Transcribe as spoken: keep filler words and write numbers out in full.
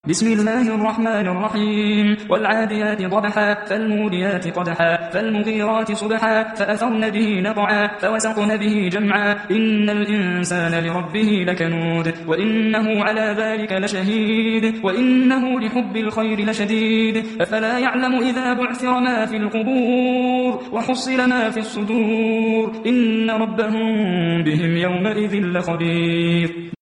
بسم الله الرحمن الرحيم والعاديات ضبحا فالموريات قدحا فالمغيرات صبحا فأثرن به نقعا فوسطن به جمعا إن الإنسان لربه لكنود وإنه على ذلك لشهيد وإنه لحب الخير لشديد أفلا يعلم إذا بعثر ما في القبور وحصل ما في الصدور إن ربهم بهم يومئذ لخبير.